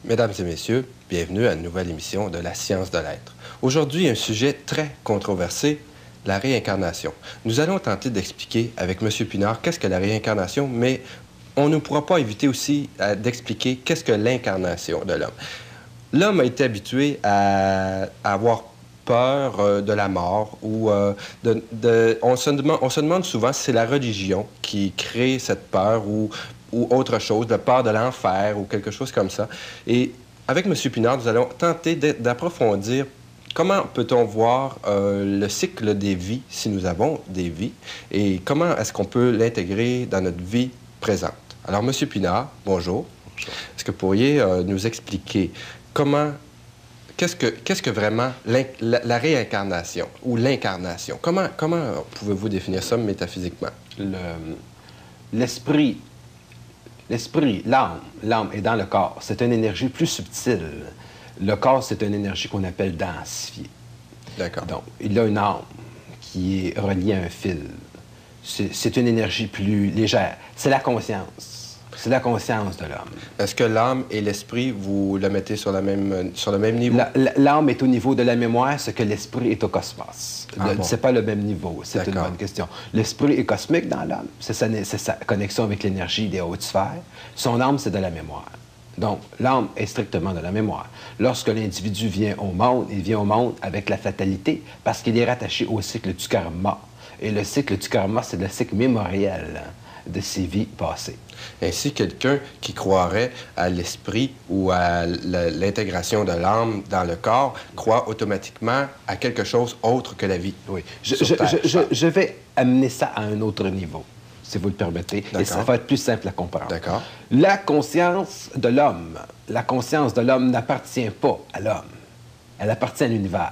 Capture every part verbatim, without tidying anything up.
Mesdames et messieurs, bienvenue à une nouvelle émission de La Science de l'Être. Aujourd'hui, un sujet très controversé, la réincarnation. Nous allons tenter d'expliquer avec M. Pinard qu'est-ce que la réincarnation, mais on ne pourra pas éviter aussi euh, d'expliquer qu'est-ce que l'incarnation de l'homme. L'homme a été habitué à, à avoir peur euh, de la mort ou euh, de, de, on, se demande, on se demande souvent si c'est la religion qui crée cette peur ou ou autre chose, de peur de l'enfer ou quelque chose comme ça. Et avec M. Pinard, nous allons tenter d'approfondir comment peut-on voir euh, le cycle des vies, si nous avons des vies, et comment est-ce qu'on peut l'intégrer dans notre vie présente. Alors, M. Pinard, bonjour. Bonjour. Est-ce que vous pourriez euh, nous expliquer comment, qu'est-ce que, qu'est-ce que vraiment la, la réincarnation ou l'incarnation? Comment, comment pouvez-vous définir ça métaphysiquement? L'esprit... L'esprit, l'âme, l'âme est dans le corps. C'est une énergie plus subtile. Le corps, c'est une énergie qu'on appelle densifiée. D'accord. Donc, il a une âme qui est reliée à un fil. C'est une énergie plus légère. C'est la conscience. C'est la conscience de l'homme. Est-ce que l'âme et l'esprit, vous le mettez sur, la même, sur le même niveau? L'âme est au niveau de la mémoire, ce que l'esprit est au cosmos. Ah bon? C'est pas le même niveau. C'est une bonne question. L'esprit est cosmique dans l'âme. C'est sa, sa connexion avec l'énergie des hautes sphères. Son âme, c'est de la mémoire. Donc, l'âme est strictement de la mémoire. Lorsque l'individu vient au monde, il vient au monde avec la fatalité parce qu'il est rattaché au cycle du karma. Et le cycle du karma, c'est le cycle mémoriel de ses vies passées. Ainsi, quelqu'un qui croirait à l'esprit ou à l'intégration de l'âme dans le corps croit automatiquement à quelque chose autre que la vie. Oui. Je, je, je, je, je vais amener ça à un autre niveau, si vous le permettez, et ça va être plus simple à comprendre. D'accord. La conscience de l'homme, la conscience de l'homme n'appartient pas à l'homme. Elle appartient à l'univers.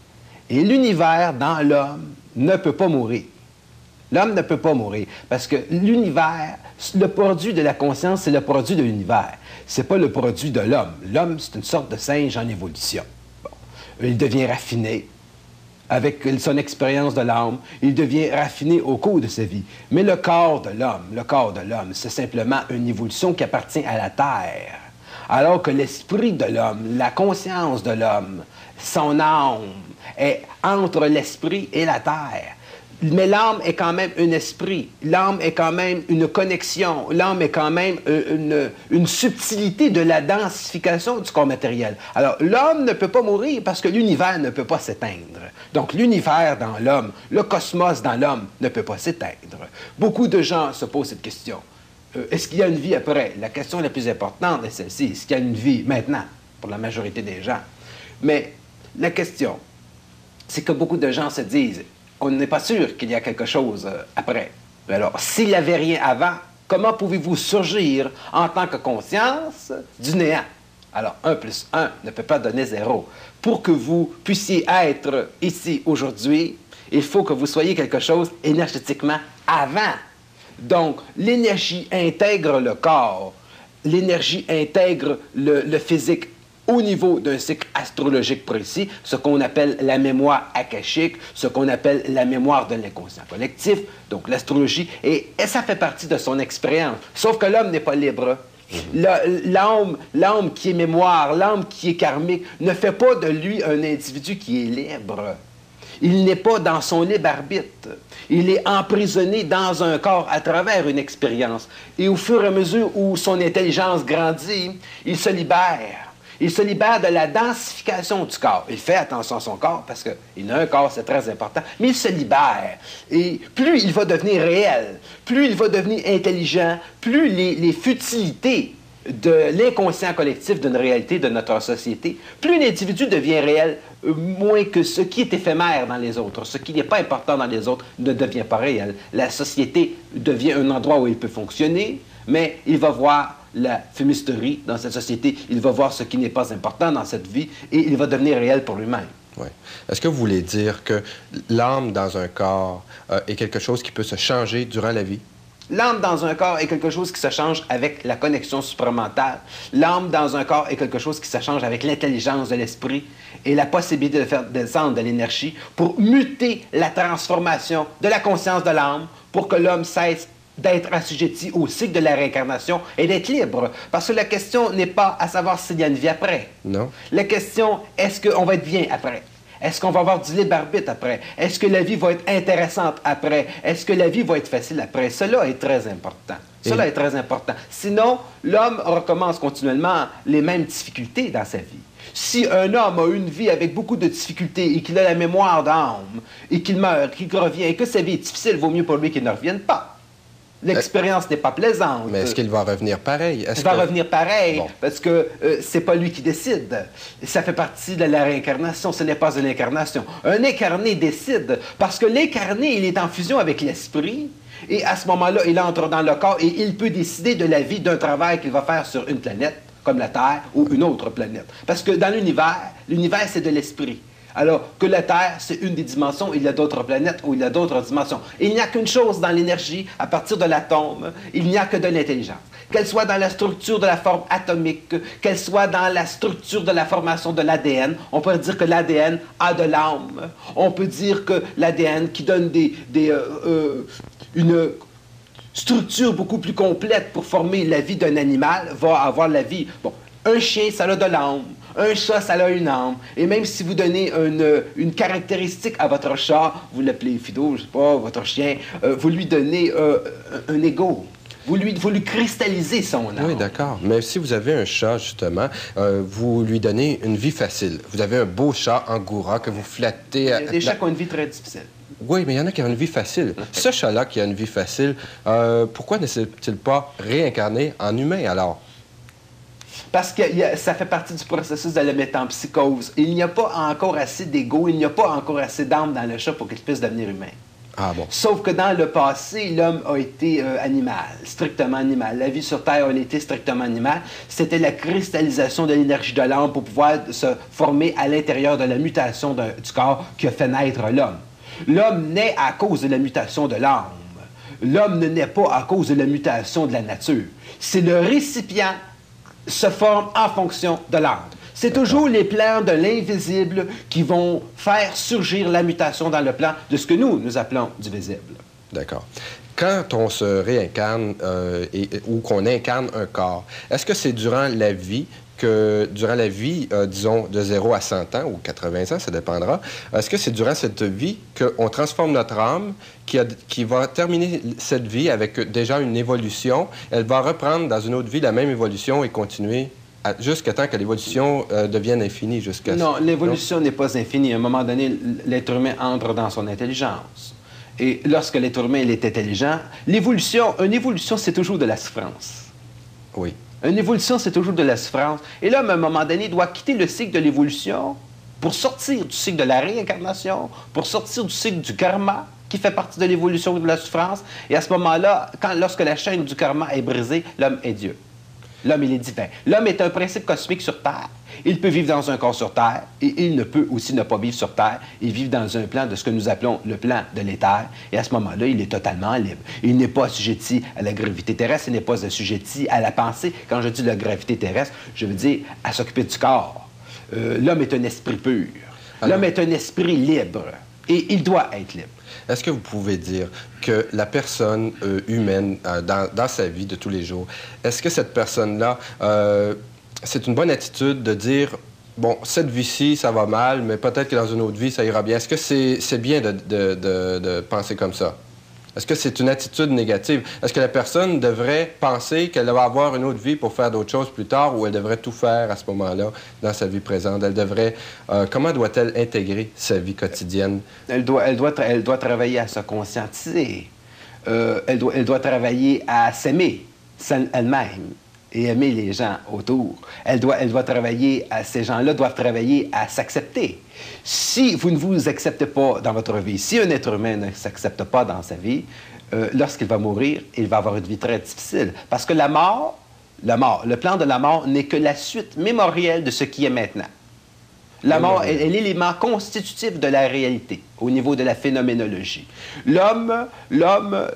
Et l'univers, dans l'homme, ne peut pas mourir. L'homme ne peut pas mourir parce que l'univers, le produit de la conscience, c'est le produit de l'univers. C'est pas le produit de l'homme. L'homme, c'est une sorte de singe en évolution. Bon. Il devient raffiné avec son expérience de l'âme. Il devient raffiné au cours de sa vie. Mais le corps de l'homme, le corps de l'homme, c'est simplement une évolution qui appartient à la Terre. Alors que l'esprit de l'homme, la conscience de l'homme, son âme est entre l'esprit et la Terre. Mais l'âme est quand même un esprit. L'âme est quand même une connexion. L'âme est quand même une, une subtilité de la densification du corps matériel. Alors, l'homme ne peut pas mourir parce que l'univers ne peut pas s'éteindre. Donc, l'univers dans l'homme, le cosmos dans l'homme ne peut pas s'éteindre. Beaucoup de gens se posent cette question. Euh, est-ce qu'il y a une vie après? La question la plus importante est celle-ci. Est-ce qu'il y a une vie maintenant pour la majorité des gens? Mais la question, c'est que beaucoup de gens se disent on n'est pas sûr qu'il y a quelque chose après. Mais alors, s'il n'y avait rien avant, comment pouvez-vous surgir en tant que conscience du néant? Alors, un plus un ne peut pas donner zéro. Pour que vous puissiez être ici aujourd'hui, il faut que vous soyez quelque chose énergétiquement avant. Donc, l'énergie intègre le corps. L'énergie intègre le, le physique au niveau d'un cycle astrologique précis, ce qu'on appelle la mémoire akashique, ce qu'on appelle la mémoire de l'inconscient collectif, donc l'astrologie, et, et ça fait partie de son expérience. Sauf que l'homme n'est pas libre. L'âme, l'âme qui est mémoire, l'âme qui est karmique, ne fait pas de lui un individu qui est libre. Il n'est pas dans son libre arbitre. Il est emprisonné dans un corps à travers une expérience. Et au fur et à mesure où son intelligence grandit, il se libère. Il se libère de la densification du corps. Il fait attention à son corps parce qu'il a un corps, c'est très important, mais il se libère. Et plus il va devenir réel, plus il va devenir intelligent, plus les, les futilités de l'inconscient collectif d'une réalité de notre société, plus l'individu devient réel, moins que ce qui est éphémère dans les autres, ce qui n'est pas important dans les autres ne devient pas réel. La société devient un endroit où il peut fonctionner, mais il va voir la fumisterie dans cette société, il va voir ce qui n'est pas important dans cette vie et il va devenir réel pour lui-même. Oui. Est-ce que vous voulez dire que l'âme dans un corps euh, est quelque chose qui peut se changer durant la vie? L'âme dans un corps est quelque chose qui se change avec la connexion supramentale. L'âme dans un corps est quelque chose qui se change avec l'intelligence de l'esprit et la possibilité de faire descendre de l'énergie pour muter la transformation de la conscience de l'âme pour que l'homme cesse d'être assujetti au cycle de la réincarnation et d'être libre. Parce que la question n'est pas à savoir s'il y a une vie après. Non. La question, est-ce qu'on va être bien après? Est-ce qu'on va avoir du libre arbitre après? Est-ce que la vie va être intéressante après? Est-ce que la vie va être facile après? Cela est très important. Cela Et... est très important. Sinon, l'homme recommence continuellement les mêmes difficultés dans sa vie. Si un homme a une vie avec beaucoup de difficultés et qu'il a la mémoire d'âme et qu'il meurt, qu'il revient et que sa vie est difficile, vaut mieux pour lui qu'il ne revienne pas. L'expérience n'est pas plaisante. Mais est-ce qu'il va revenir pareil? Il va que... revenir pareil, bon. parce que euh, c'est pas lui qui décide. Ça fait partie de la réincarnation, ce n'est pas une incarnation. Un incarné décide, parce que l'incarné, il est en fusion avec l'esprit, et à ce moment-là, il entre dans le corps et il peut décider de la vie d'un travail qu'il va faire sur une planète, comme la Terre, ou une autre planète. Parce que dans l'univers, l'univers, c'est de l'esprit. Alors que la Terre, c'est une des dimensions, il y a d'autres planètes où il y a d'autres dimensions. Il n'y a qu'une chose dans l'énergie, à partir de l'atome, il n'y a que de l'intelligence. Qu'elle soit dans la structure de la forme atomique, qu'elle soit dans la structure de la formation de l'A D N, on peut dire que l'A D N a de l'âme. On peut dire que l'A D N qui donne des, des, euh, euh, une structure beaucoup plus complète pour former la vie d'un animal, va avoir la vie. Bon, un chien, ça a de l'âme. Un chat, ça a une âme. Et même si vous donnez une, une caractéristique à votre chat, vous l'appelez Fido, je sais pas, votre chien, euh, vous lui donnez euh, un, un ego. Vous lui, vous lui cristallisez son âme. Oui, d'accord. Mais si vous avez un chat, justement, euh, vous lui donnez une vie facile. Vous avez un beau chat angora que vous flattez... Il y a à... des chats qui ont une vie très difficile. Oui, mais il y en a qui ont une vie facile. Ce chat-là qui a une vie facile, euh, pourquoi ne s'est-il pas réincarné en humain, alors? Parce que y a, ça fait partie du processus de la métempsychose. Il n'y a pas encore assez d'ego, il n'y a pas encore assez d'âme dans le chat pour qu'il puisse devenir humain. Ah bon? Sauf que dans le passé, l'homme a été euh, animal, strictement animal. La vie sur Terre a été strictement animale. C'était la cristallisation de l'énergie de l'âme pour pouvoir se former à l'intérieur de la mutation de, du corps qui a fait naître l'homme. L'homme naît à cause de la mutation de l'âme. L'homme ne naît pas à cause de la mutation de la nature. C'est le récipient se forme en fonction de l'âme. C'est toujours les plans de l'invisible qui vont faire surgir la mutation dans le plan de ce que nous, nous appelons du visible. D'accord. Quand on se réincarne euh, et, ou qu'on incarne un corps, est-ce que c'est durant la vie que, durant la vie, euh, disons, de zéro à cent ans ou quatre-vingts ans, ça dépendra, est-ce que c'est durant cette vie qu'on transforme notre âme qui, a, qui va terminer cette vie avec déjà une évolution, elle va reprendre dans une autre vie la même évolution et continuer jusqu'à temps que l'évolution euh, devienne infinie? Jusqu'à... Non, l'évolution n'est pas infinie. À un moment donné, l'être humain entre dans son intelligence. Et lorsque l'être humain il est intelligent, l'évolution, une évolution, c'est toujours de la souffrance. Oui. Une évolution, c'est toujours de la souffrance. Et l'homme, à un moment donné, doit quitter le cycle de l'évolution pour sortir du cycle de la réincarnation, pour sortir du cycle du karma, qui fait partie de l'évolution de la souffrance. Et à ce moment-là, quand, lorsque la chaîne du karma est brisée, l'homme est Dieu. L'homme, il est divin. L'homme est un principe cosmique sur Terre. Il peut vivre dans un corps sur Terre et il ne peut aussi ne pas vivre sur Terre. Il vit dans un plan de ce que nous appelons le plan de l'éther. Et à ce moment-là, il est totalement libre. Il n'est pas assujetti à la gravité terrestre, il n'est pas assujetti à la pensée. Quand je dis la gravité terrestre, je veux dire à s'occuper du corps. Euh, l'homme est un esprit pur. L'homme est un esprit libre. Et il doit être libre. Est-ce que vous pouvez dire que la personne euh, humaine euh, dans, dans sa vie de tous les jours, est-ce que cette personne-là, euh, c'est une bonne attitude de dire, bon, cette vie-ci, ça va mal, mais peut-être que dans une autre vie, ça ira bien. Est-ce que c'est c'est bien de, de, de, de penser comme ça? Est-ce que c'est une attitude négative? Est-ce que la personne devrait penser qu'elle va avoir une autre vie pour faire d'autres choses plus tard ou elle devrait tout faire à ce moment-là dans sa vie présente? Elle devrait... Euh, comment doit-elle intégrer sa vie quotidienne? Elle doit, elle doit, elle doit travailler à se conscientiser. Euh, elle, doit, elle doit travailler à s'aimer elle-même et aimer les gens autour. Elle doit, elle doit travailler, à, ces gens-là doivent travailler à s'accepter. Si vous ne vous acceptez pas dans votre vie, si un être humain ne s'accepte pas dans sa vie, euh, lorsqu'il va mourir, il va avoir une vie très difficile. Parce que la mort, la mort, le plan de la mort n'est que la suite mémorielle de ce qui est maintenant. La mort est, est l'élément constitutif de la réalité au niveau de la phénoménologie. L'homme, l'homme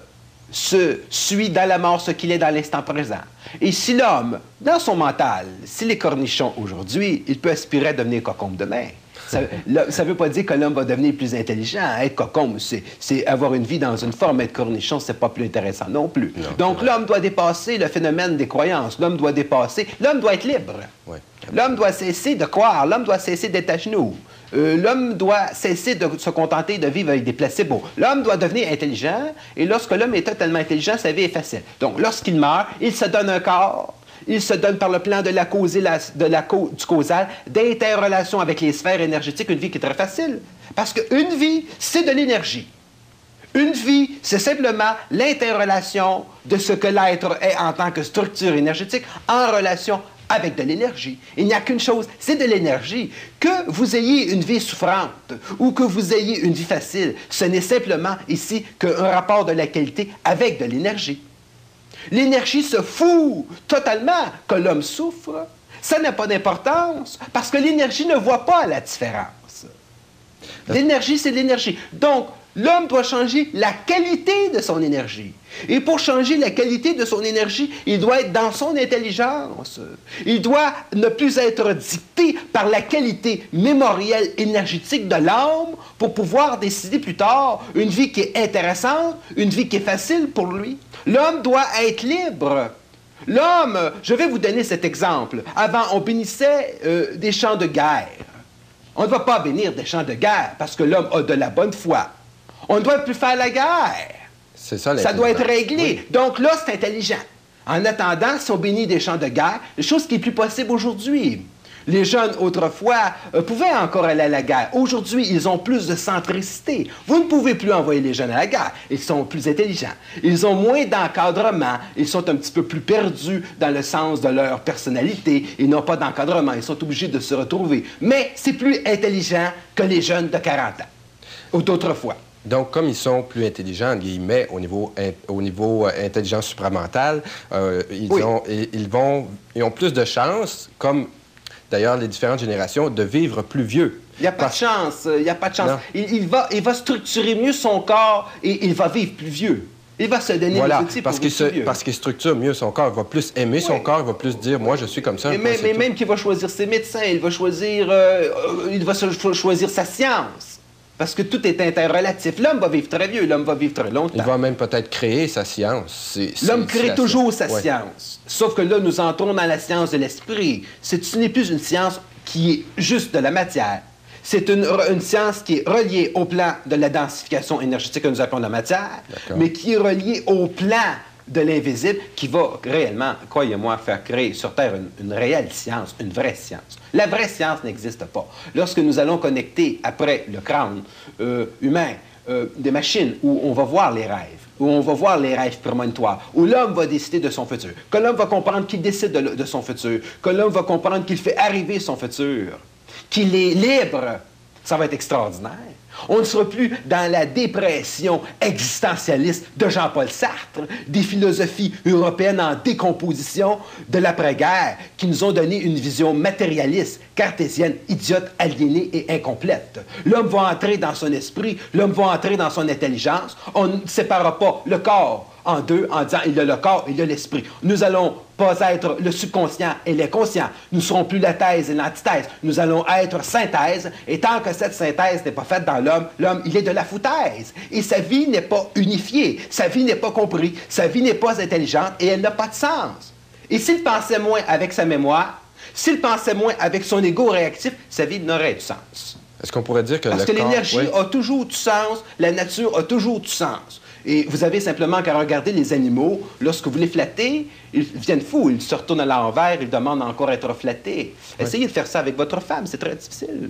se suit dans la mort ce qu'il est dans l'instant présent. Et si l'homme, dans son mental, s'il est cornichon aujourd'hui, il peut aspirer à devenir cocombe demain. Ça ne veut pas dire que l'homme va devenir plus intelligent. Être cocombe, c'est avoir une vie dans une forme. Être cornichon, c'est pas plus intéressant non plus. Non, donc, l'homme doit dépasser le phénomène des croyances. L'homme doit dépasser... L'homme doit être libre. Oui. L'homme doit cesser de croire. L'homme doit cesser d'être à genoux. Euh, l'homme doit cesser de se contenter de vivre avec des placebos. L'homme doit devenir intelligent. Et lorsque l'homme est totalement intelligent, sa vie est facile. Donc, lorsqu'il meurt, il se donne un corps. Il se donne par le plan de la cause et la, de la, du causal, d'interrelation avec les sphères énergétiques, une vie qui est très facile. Parce qu'une vie, c'est de l'énergie. Une vie, c'est simplement l'interrelation de ce que l'être est en tant que structure énergétique en relation avec de l'énergie. Il n'y a qu'une chose, c'est de l'énergie. Que vous ayez une vie souffrante ou que vous ayez une vie facile, ce n'est simplement ici qu'un rapport de la qualité avec de l'énergie. L'énergie se fout totalement que l'homme souffre. Ça n'a pas d'importance parce que l'énergie ne voit pas la différence. L'énergie, c'est l'énergie. Donc, l'homme doit changer la qualité de son énergie. Et pour changer la qualité de son énergie, il doit être dans son intelligence. Il doit ne plus être dicté par la qualité mémorielle énergétique de l'âme pour pouvoir décider plus tard une vie qui est intéressante, une vie qui est facile pour lui. L'homme doit être libre. L'homme, je vais vous donner cet exemple. Avant, on bénissait euh, des champs de guerre. On ne va pas bénir des champs de guerre parce que l'homme a de la bonne foi. On ne doit plus faire la guerre. C'est ça, ça doit être réglé. Oui. Donc là, c'est intelligent. En attendant, si on bénit des champs de guerre, chose qui est plus possible aujourd'hui. Les jeunes, autrefois, euh, pouvaient encore aller à la guerre. Aujourd'hui, ils ont plus de centricité. Vous ne pouvez plus envoyer les jeunes à la guerre. Ils sont plus intelligents. Ils ont moins d'encadrement. Ils sont un petit peu plus perdus dans le sens de leur personnalité. Ils n'ont pas d'encadrement. Ils sont obligés de se retrouver. Mais c'est plus intelligent que les jeunes de quarante ans ou d'autrefois. Donc, comme ils sont plus intelligents, entre guillemets, au niveau, in, au niveau euh, intelligence supramentale, euh, ils, oui. ont, ils, ils, vont, ils ont plus de chances, comme d'ailleurs les différentes générations, de vivre plus vieux. Il n'y a pas Parce... de chance. Il n'y a pas de chance. Il, il, va, il va structurer mieux son corps et il va vivre plus vieux. Il va se donner voilà, les outils parce pour qu'il vivre plus vieux. Parce qu'il structure mieux son corps. Il va plus aimer son oui. corps. Il va plus dire, moi, je suis comme ça. Mais, mais, mais même qu'il va choisir ses médecins, il va choisir, euh, il va choisir sa science. Parce que tout est interrelatif. L'homme va vivre très vieux, l'homme va vivre très longtemps. Il va même peut-être créer sa science. L'homme crée toujours sa ouais. science. Sauf que là, nous entrons dans la science de l'esprit. Ce n'est plus une science qui est juste de la matière. C'est une, une science qui est reliée au plan de la densification énergétique que nous appelons la matière, mais qui est reliée au plan de l'invisible qui va réellement, croyez-moi, faire créer sur Terre une, une réelle science, une vraie science. La vraie science n'existe pas. Lorsque nous allons connecter après le crâne euh, humain euh, des machines où on va voir les rêves, où on va voir les rêves prémonitoires, où l'homme va décider de son futur, que l'homme va comprendre qu'il décide de, de son futur, que l'homme va comprendre qu'il fait arriver son futur, qu'il est libre, ça va être extraordinaire. On ne sera plus dans la dépression existentialiste de Jean-Paul Sartre, des philosophies européennes en décomposition de l'après-guerre qui nous ont donné une vision matérialiste, cartésienne, idiote, aliénée et incomplète. L'homme va entrer dans son esprit, l'homme va entrer dans son intelligence. On ne séparera pas le corps en deux en disant il y a le corps, il y a l'esprit. Nous allons pas être le subconscient et l'inconscient. Nous ne serons plus la thèse et l'antithèse. Nous allons être synthèse. Et tant que cette synthèse n'est pas faite dans l'homme, l'homme, il est de la foutaise. Et sa vie n'est pas unifiée. Sa vie n'est pas comprise. Sa vie n'est pas intelligente et elle n'a pas de sens. Et s'il pensait moins avec sa mémoire, s'il pensait moins avec son ego réactif, sa vie n'aurait du sens. Est-ce qu'on pourrait dire que Parce le que corps... l'énergie oui. a toujours du sens, la nature a toujours du sens. Et vous avez simplement qu'à regarder les animaux, lorsque vous les flattez, ils viennent fous, ils se retournent à l'envers, ils demandent encore à être flattés. Oui. Essayez de faire ça avec votre femme, c'est très difficile.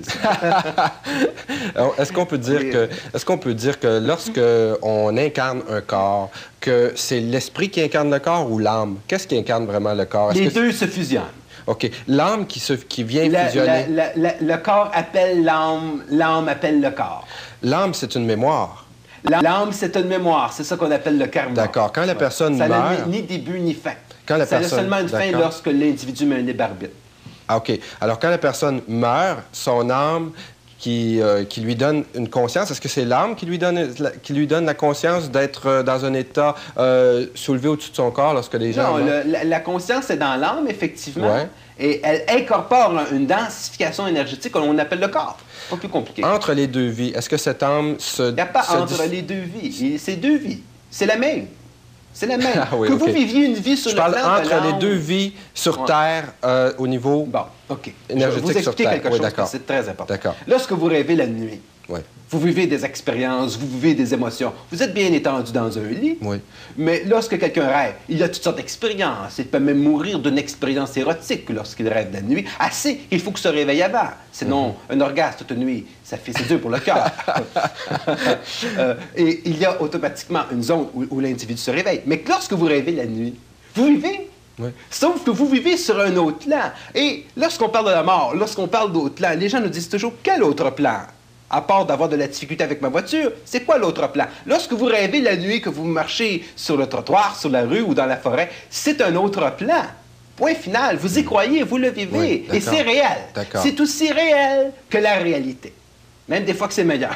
Est-ce qu'on peut dire oui. que, est-ce qu'on peut dire que lorsque on incarne un corps, que c'est l'esprit qui incarne le corps ou l'âme? Qu'est-ce qui incarne vraiment le corps? Les que deux se fusionnent. OK. L'âme qui, se, qui vient la, fusionner... La, la, la, le corps appelle l'âme, l'âme appelle le corps. L'âme, c'est une mémoire. L'âme, c'est une mémoire. C'est ça qu'on appelle le karma. D'accord. Quand la personne ça meurt... Ça n'a ni début ni fin. Quand la ça personne... a seulement une fin lorsque l'individu met un libre arbitre. Ah, OK. Alors, quand la personne meurt, son âme qui, euh, qui lui donne une conscience? Est-ce que c'est l'âme qui lui donne la, qui lui donne la conscience d'être euh, dans un état euh, soulevé au-dessus de son corps lorsque les gens... Non, le, la, la conscience est dans l'âme, effectivement, ouais. et elle incorpore une densification énergétique qu'on appelle le corps. Pas plus compliqué. Entre les deux vies, est-ce que cette âme se... Il n'y a pas se entre dis... les deux vies. C'est deux vies. C'est la même. C'est la même. Ah, oui, que okay. vous viviez une vie sur Je le parle plan entre de l'âme. les deux vies sur ouais. Terre euh, au niveau bon, OK. énergétique Je vais vous expliquer sur Terre. quelque Oui, chose, parce que c'est très important. D'accord. Lorsque vous rêvez la nuit, oui. vous vivez des expériences, vous vivez des émotions. Vous êtes bien étendu dans un lit, oui. mais lorsque quelqu'un rêve, il a toutes sortes d'expériences. Il peut même mourir d'une expérience érotique lorsqu'il rêve la nuit. Assez, il faut qu'il se réveille avant. Sinon, mm-hmm. un orgasme toute nuit, ça fait, c'est dur pour le cœur. euh, et il y a automatiquement une zone où, où l'individu se réveille. Mais lorsque vous rêvez la nuit, vous vivez. Oui. Sauf que vous vivez sur un autre plan. Et lorsqu'on parle de la mort, lorsqu'on parle d'autre plan, les gens nous disent toujours quel autre plan? À part d'avoir de la difficulté avec ma voiture, c'est quoi l'autre plan? Lorsque vous rêvez la nuit, que vous marchez sur le trottoir, sur la rue ou dans la forêt, c'est un autre plan. Point final. Vous y croyez, vous le vivez. Oui, et c'est réel. C'est aussi réel que la réalité. Même des fois que c'est meilleur.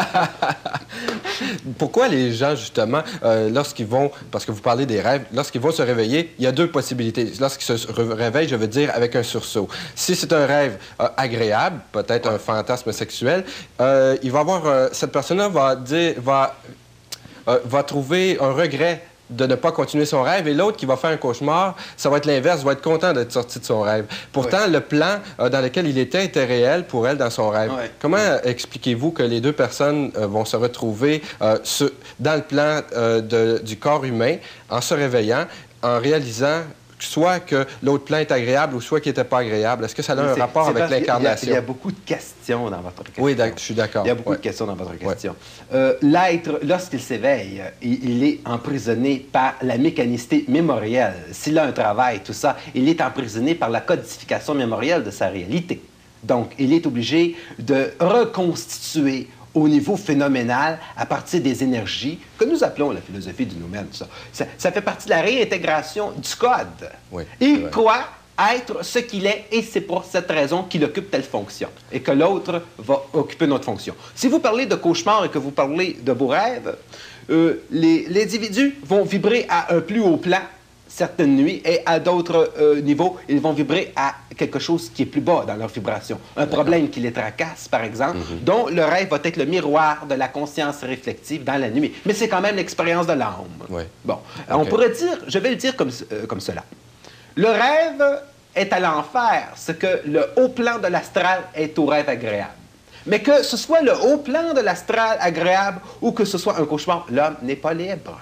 Pourquoi les gens, justement, euh, lorsqu'ils vont, parce que vous parlez des rêves, lorsqu'ils vont se réveiller, il y a deux possibilités. Lorsqu'ils se réveillent, je veux dire, avec un sursaut. Si c'est un rêve euh, agréable, peut-être un fantasme sexuel, euh, il va avoir, euh, cette personne-là va dire, va, euh, va trouver un regret de ne pas continuer son rêve, et l'autre qui va faire un cauchemar, ça va être l'inverse, va être content d'être sorti de son rêve. Pourtant, oui. le plan euh, dans lequel il était était réel pour elle dans son rêve. Oui. Comment euh, expliquez-vous que les deux personnes euh, vont se retrouver euh, ce, dans le plan euh, de, du corps humain en se réveillant, en réalisant soit que l'autre plan est agréable ou soit qu'il n'était pas agréable? Est-ce que ça a un rapport avec l'incarnation? Il y a beaucoup de questions dans votre question. Oui, je suis d'accord. Il y a beaucoup ouais. de questions dans votre question. Ouais. Euh, L'être, lorsqu'il s'éveille, il, il est emprisonné par la mécanicité mémorielle. S'il a un travail, tout ça, il est emprisonné par la codification mémorielle de sa réalité. Donc, il est obligé de reconstituer au niveau phénoménal, à partir des énergies que nous appelons la philosophie du nous-mêmes. Ça. Ça, ça fait partie de la réintégration du code. Oui, il croit être ce qu'il est, et c'est pour cette raison qu'il occupe telle fonction, et que l'autre va occuper notre fonction. Si vous parlez de cauchemar et que vous parlez de vos rêves, euh, les, les individus vont vibrer à un plus haut plan certaines nuits, et à d'autres euh, niveaux, ils vont vibrer à quelque chose qui est plus bas dans leur vibration. Un problème qui les tracasse, par exemple, mm-hmm. dont le rêve va être le miroir de la conscience réflexive dans la nuit. Mais c'est quand même l'expérience de l'âme. Oui. Bon, okay. On pourrait dire, je vais le dire comme, euh, comme cela. Le rêve est à l'enfer, ce que le haut plan de l'astral est au rêve agréable. Mais que ce soit le haut plan de l'astral agréable ou que ce soit un cauchemar, l'homme n'est pas libre.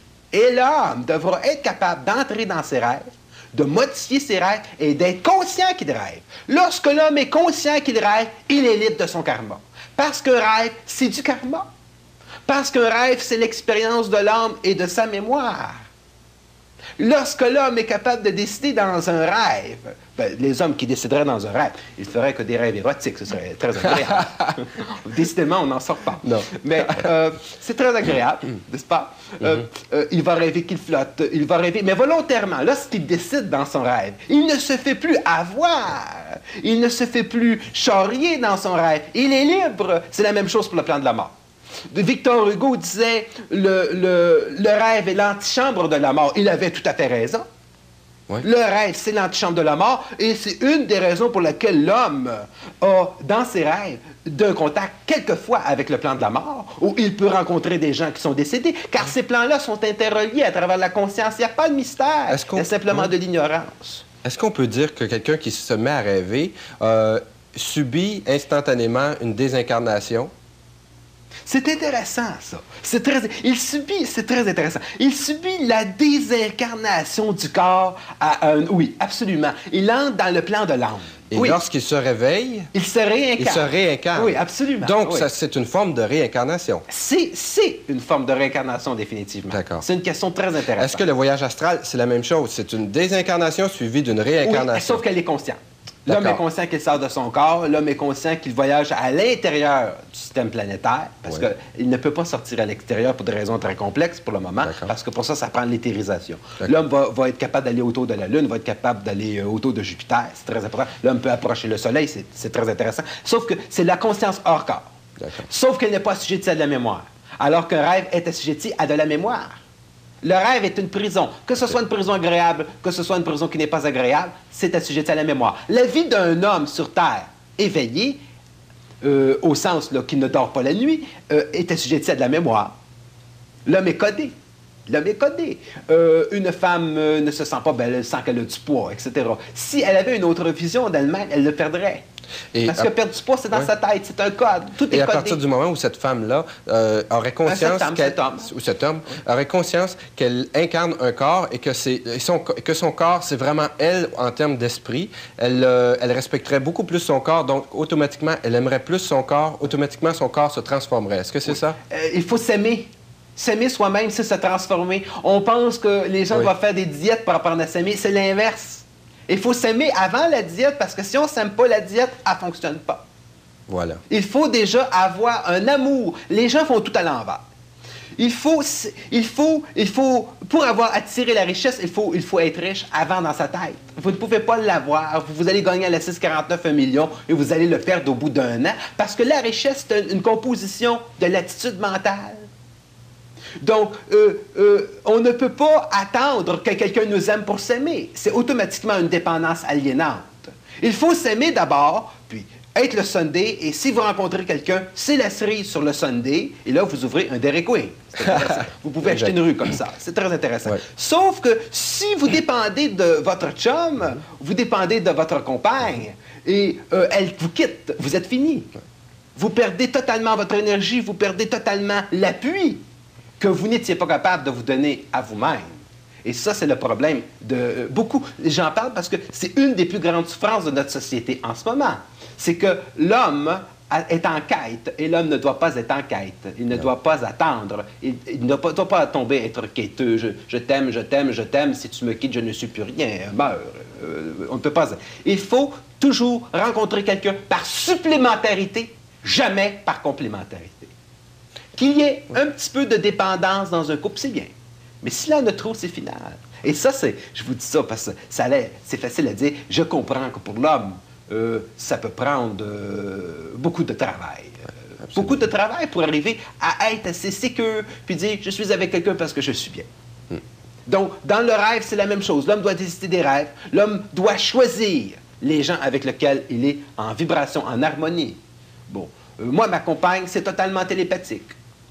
Et l'homme devra être capable d'entrer dans ses rêves, de modifier ses rêves et d'être conscient qu'il rêve. Lorsque l'homme est conscient qu'il rêve, il est libre de son karma. Parce qu'un rêve, c'est du karma. Parce qu'un rêve, c'est l'expérience de l'homme et de sa mémoire. Lorsque l'homme est capable de décider dans un rêve, ben, les hommes qui décideraient dans un rêve, ils ne feraient que des rêves érotiques, ce serait très agréable. Décidément, on n'en sort pas. Non. Mais euh, c'est très agréable, n'est-ce pas? Euh, mm-hmm. euh, il va rêver qu'il flotte, il va rêver, mais volontairement, lorsqu'il décide dans son rêve, il ne se fait plus avoir, il ne se fait plus charrier dans son rêve, il est libre. C'est la même chose pour le plan de la mort. Victor Hugo disait le, le, le rêve est l'antichambre de la mort. Il avait tout à fait raison. Oui. Le rêve, c'est l'antichambre de la mort, et c'est une des raisons pour lesquelles l'homme a, dans ses rêves, d'un contact quelquefois avec le plan de la mort, où il peut rencontrer des gens qui sont décédés, car ces plans-là sont interreliés à travers la conscience. Il n'y a pas de mystère, il y a simplement oui. de l'ignorance. Est-ce qu'on peut dire que quelqu'un qui se met à rêver euh, subit instantanément une désincarnation? C'est intéressant, ça. C'est très... Il subit, c'est très intéressant. Il subit la désincarnation du corps à un... Oui, absolument. Il entre dans le plan de l'âme. Et oui. lorsqu'il se réveille... Il se réincarne. Il se réincarne. Oui, absolument. Donc, oui. ça, c'est une forme de réincarnation. C'est, c'est une forme de réincarnation, définitivement. D'accord. C'est une question très intéressante. Est-ce que le voyage astral, c'est la même chose? C'est une désincarnation suivie d'une réincarnation? Oui, sauf qu'elle est consciente. L'homme est conscient qu'il sort de son corps, l'homme est conscient qu'il voyage à l'intérieur du système planétaire, parce oui. qu'il ne peut pas sortir à l'extérieur pour des raisons très complexes pour le moment, parce que pour ça, ça prend l'éthérisation. L'homme va, va être capable d'aller autour de la Lune, va être capable d'aller euh, autour de Jupiter, c'est très important. L'homme peut approcher le Soleil, c'est très intéressant. Sauf que c'est la conscience hors corps. Sauf qu'elle n'est pas assujettie à de la mémoire, alors qu'un rêve est assujetti à de la mémoire. Le rêve est une prison. Que ce soit une prison agréable, que ce soit une prison qui n'est pas agréable, c'est assujetti à la mémoire. La vie d'un homme sur Terre éveillé, euh, au sens qu'il ne dort pas la nuit, euh, est assujetti à de la mémoire. L'homme est codé. L'homme est codé. Euh, une femme euh, ne se sent pas belle, elle sent qu'elle a du poids, et cetera. Si elle avait une autre vision d'elle-même, elle le perdrait. Et Parce à... que perdre du poids, c'est dans ouais. sa tête, c'est un code. Tout est Et à codé. partir du moment où cette femme-là euh, aurait conscience cet qu'elle, homme, ou cet homme oui. aurait conscience qu'elle incarne un corps et que, c'est, son, que son corps, c'est vraiment elle en termes d'esprit, elle, euh, elle respecterait beaucoup plus son corps, donc automatiquement, elle aimerait plus son corps, automatiquement, son corps se transformerait. Est-ce que c'est oui. ça? Euh, il faut s'aimer. S'aimer soi-même, c'est se transformer. On pense que les gens oui. doivent faire des diètes pour apprendre à s'aimer. C'est l'inverse. Il faut s'aimer avant la diète, parce que si on ne s'aime pas, la diète, elle ne fonctionne pas. Voilà. Il faut déjà avoir un amour. Les gens font tout à l'envers. Il faut, il faut, il faut, pour avoir attiré la richesse, il faut, il faut être riche avant dans sa tête. Vous ne pouvez pas l'avoir. Vous allez gagner à la six quarante-neuf un million et vous allez le perdre au bout d'un an, parce que la richesse, c'est une composition de l'attitude mentale. Donc, euh, euh, on ne peut pas attendre que quelqu'un nous aime pour s'aimer. C'est automatiquement une dépendance aliénante. Il faut s'aimer d'abord, puis être le Sunday, et si vous rencontrez quelqu'un, c'est la cerise sur le Sunday, et là, vous ouvrez un Dairy Queen. Vous pouvez acheter une rue comme ça. C'est très intéressant. Ouais. Sauf que si vous dépendez de votre chum, vous dépendez de votre compagne, et euh, elle vous quitte, vous êtes fini. Vous perdez totalement votre énergie, vous perdez totalement l'appui que vous n'étiez pas capable de vous donner à vous-même. Et ça, c'est le problème de euh, beaucoup. J'en parle parce que c'est une des plus grandes souffrances de notre société en ce moment. C'est que l'homme est en quête, et l'homme ne doit pas être en quête. Il ne non. doit pas attendre. Il, il ne doit pas tomber, être quêteux. Je, je t'aime, je t'aime, je t'aime. Si tu me quittes, je ne suis plus rien. Meurs. Euh, on ne peut pas... Il faut toujours rencontrer quelqu'un par supplémentarité, jamais par complémentarité. Qu'il y ait un petit peu de dépendance dans un couple, c'est bien. Mais s'il en a trop, c'est final. Et ça, c'est, je vous dis ça parce que ça allait, c'est facile à dire. Je comprends que pour l'homme, euh, ça peut prendre euh, beaucoup de travail. Euh, beaucoup de travail pour arriver à être assez sécure, puis dire, je suis avec quelqu'un parce que je suis bien. Mm. Donc, dans le rêve, c'est la même chose. L'homme doit décider des rêves. L'homme doit choisir les gens avec lesquels il est en vibration, en harmonie. Bon, euh, moi, ma compagne, c'est totalement télépathique.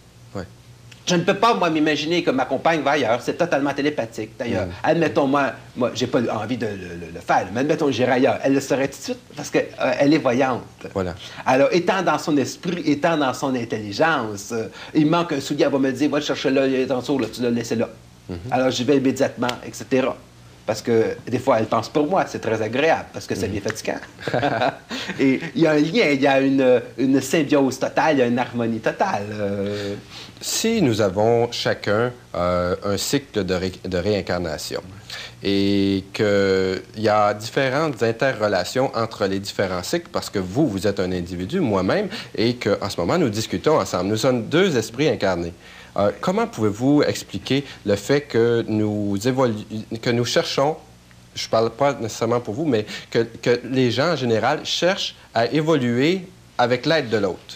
Je ne peux pas, moi, m'imaginer que ma compagne va ailleurs. C'est totalement télépathique, d'ailleurs. Mmh. Admettons, moi, moi j'ai pas envie de le, le, le faire, mais admettons que j'irai ailleurs. Elle le saurait tout de suite parce qu'elle euh, est voyante. Voilà. Alors, étant dans son esprit, étant dans son intelligence, euh, il manque un soulier, elle va me dire, va le chercher là, il est en dessous, là, tu l'as laissé là. Mmh. Alors, j'y vais immédiatement, et cetera. Parce que des fois, elle pense pour moi, c'est très agréable, parce que ça devient fatigant. Et il y a un lien, il y a une, une symbiose totale, il y a une harmonie totale. Euh... Si nous avons chacun euh, un cycle de, ré de réincarnation et qu'il y a différentes interrelations entre les différents cycles, parce que vous, vous êtes un individu, moi-même, et qu'en ce moment, nous discutons ensemble. Nous sommes deux esprits incarnés. Euh, comment pouvez-vous expliquer le fait que nous, évolu que nous cherchons, je ne parle pas nécessairement pour vous, mais que, que les gens en général cherchent à évoluer avec l'aide de l'autre,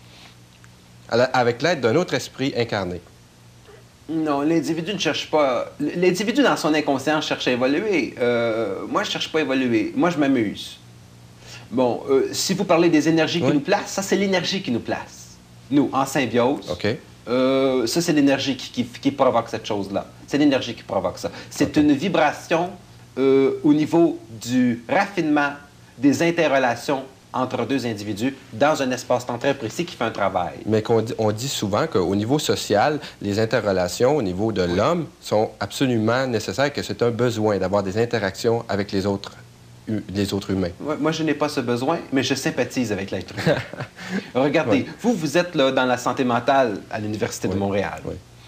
avec l'aide d'un autre esprit incarné? Non, l'individu ne cherche pas... L'individu, dans son inconscient, cherche à évoluer. Euh, moi, je ne cherche pas à évoluer. Moi, je m'amuse. Bon, euh, si vous parlez des énergies oui. qui nous placent, ça, c'est l'énergie qui nous place. Nous, en symbiose. OK. Euh, ça, c'est l'énergie qui, qui, qui provoque cette chose-là. C'est l'énergie qui provoque ça. C'est okay. une vibration euh, au niveau du raffinement des interrelations entre deux individus dans un espace-temps très précis qui fait un travail. Mais qu'on dit, on dit souvent qu'au niveau social, les interrelations au niveau de oui. l'homme sont absolument nécessaires, que c'est un besoin d'avoir des interactions avec les autres les autres humains. Moi, je n'ai pas ce besoin, mais je sympathise avec l'être humain. Regardez, oui. vous, vous êtes là dans la santé mentale à l'Université oui. de Montréal. Oui.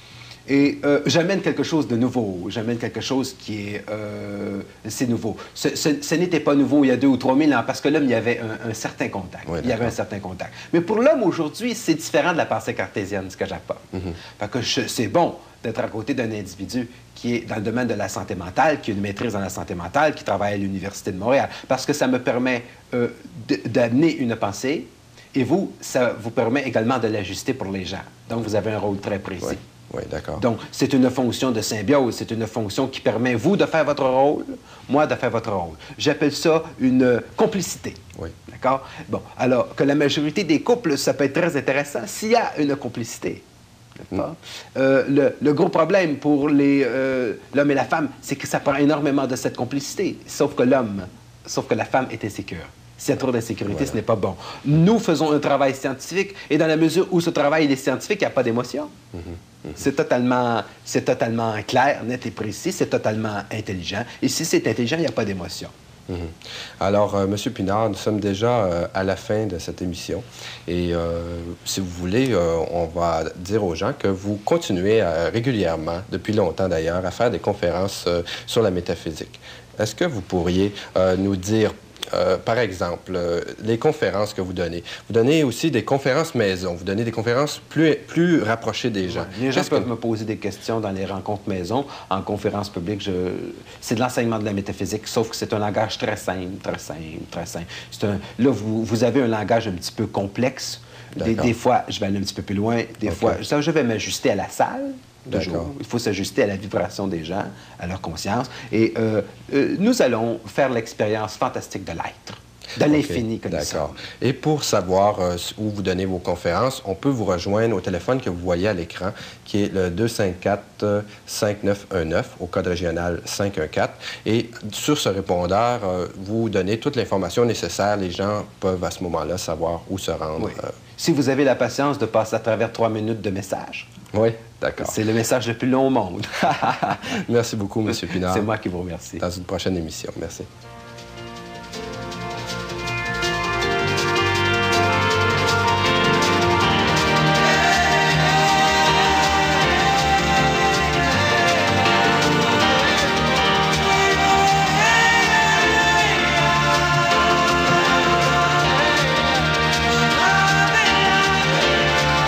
Et euh, j'amène quelque chose de nouveau. J'amène quelque chose qui est... Euh, c'est nouveau. Ce, ce, ce n'était pas nouveau il y a deux ou trois mille ans, parce que l'homme, il y avait un, un certain contact. Oui, il y avait un certain contact. Mais pour l'homme, aujourd'hui, c'est différent de la pensée cartésienne, ce que j'apporte. Mm-hmm. Parce que c'est bon d'être à côté d'un individu qui est dans le domaine de la santé mentale, qui a une maîtrise dans la santé mentale, qui travaille à l'Université de Montréal, parce que ça me permet euh, d'amener une pensée, et vous, ça vous permet également de l'ajuster pour les gens. Donc, vous avez un rôle très précis. Oui. Oui, d'accord. Donc, c'est une fonction de symbiose, c'est une fonction qui permet, vous, de faire votre rôle, moi, de faire votre rôle. J'appelle ça une complicité. Oui. D'accord? Bon, alors que la majorité des couples, ça peut être très intéressant s'il y a une complicité. Mm. Euh, le, le gros problème pour les, euh, l'homme et la femme, c'est que ça prend énormément de cette complicité, sauf que l'homme, sauf que la femme est insécure. S'il y a trop d'insécurité, voilà. Ce n'est pas bon. Nous faisons un travail scientifique, et dans la mesure où ce travail est scientifique, il n'y a pas d'émotion. Mm-hmm. Mm-hmm. C'est totalement, c'est totalement clair, net et précis, c'est totalement intelligent. Et si c'est intelligent, il n'y a pas d'émotion. Mm-hmm. Alors, euh, M. Pinard, nous sommes déjà euh, à la fin de cette émission. Et euh, si vous voulez, euh, on va dire aux gens que vous continuez euh, régulièrement, depuis longtemps d'ailleurs, à faire des conférences euh, sur la métaphysique. Est-ce que vous pourriez euh, nous dire Euh, par exemple, euh, les conférences que vous donnez. Vous donnez aussi des conférences maison. Vous donnez des conférences plus, plus rapprochées des gens. Ouais, les gens peuvent que... me poser des questions dans les rencontres maison. En conférence publique, je... c'est de l'enseignement de la métaphysique, sauf que c'est un langage très simple, très simple, très simple. Un... Là, vous, vous avez un langage un petit peu complexe. Des, des fois, je vais aller un petit peu plus loin. Des okay. fois, ça, je vais m'ajuster à la salle. Toujours. Il faut s'ajuster à la vibration des gens, à leur conscience. Et euh, euh, nous allons faire l'expérience fantastique de l'être, de okay. l'infini que nous sommes. D'accord. Et pour savoir euh, où vous donnez vos conférences, on peut vous rejoindre au téléphone que vous voyez à l'écran, qui est le deux cinq quatre, cinq neuf un neuf, au code régional cinq un quatre. Et sur ce répondeur, euh, vous donnez toute l'information nécessaire. Les gens peuvent à ce moment-là savoir où se rendre. Oui. Euh... Si vous avez la patience de passer à travers trois minutes de message. Oui, d'accord. C'est le message le plus long au monde. Merci beaucoup, M. Pinard. C'est moi qui vous remercie. Dans une prochaine émission. Merci.